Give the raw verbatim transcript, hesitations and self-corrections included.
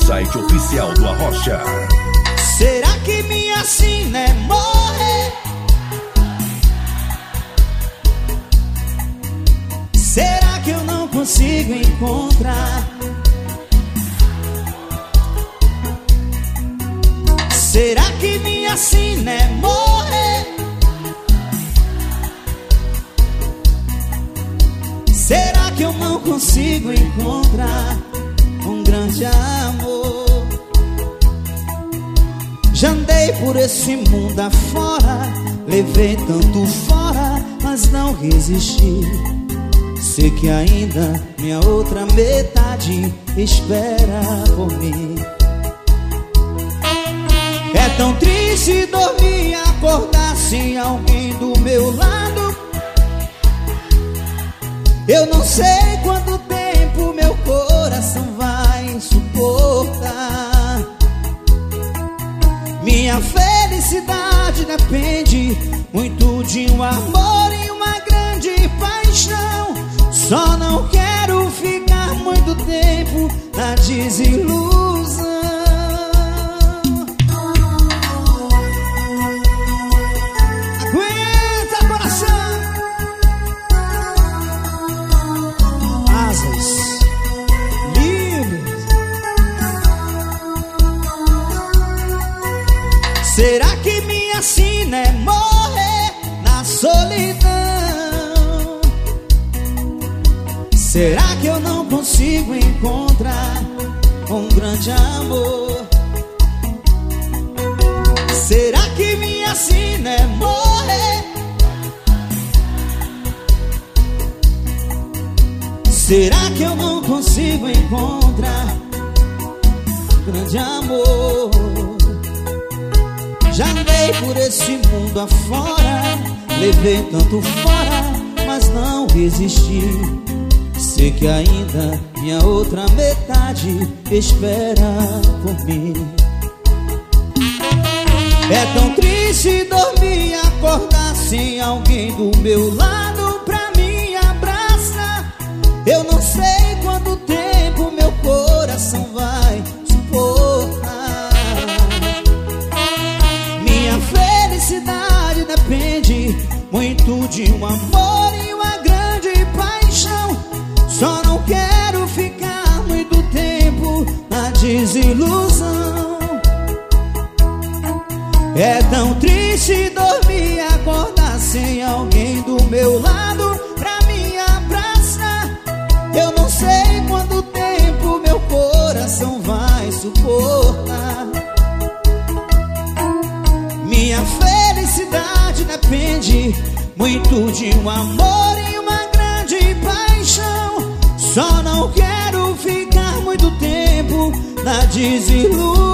site oficial do Arrocha. Será que minha sina é morrer? Será que eu não consigo encontrar? Será que minha sina é morrer? Será que eu não consigo encontrar um grande amor? Já andei por esse mundo afora, levei tanto fora, mas não resisti. Sei que ainda minha outra metade espera por mim. É tão triste dormir e acordar sem alguém do meu lado. Eu não sei quanto tempo meu coração vai suportar. Minha felicidade depende muito de um amor e uma grande paixão. Só não quero ficar muito tempo na desilusão. Aguenta, coração! Asas livres. Será que minha sina é morrer na solidão? Será que eu não consigo encontrar um grande amor? Será que minha sina é morrer? Será que eu não consigo encontrar um grande amor? Já andei por esse mundo afora, levei tanto fora, mas não resisti. Sei que ainda minha outra metade espera por mim. É tão triste dormir e acordar sem alguém do meu lado pra me abraçar. Eu não sei quanto tempo meu coração vai suportar. Minha felicidade depende muito de um amor e uma grande paixão. Só não quero ficar muito tempo na desilusão. É tão triste dormir e acordar sem alguém do meu lado pra me abraçar. Eu não sei quanto tempo meu coração vai suportar. Minha felicidade depende muito de um amor e uma grande paixão. Só não quero ficar muito tempo na desilusão.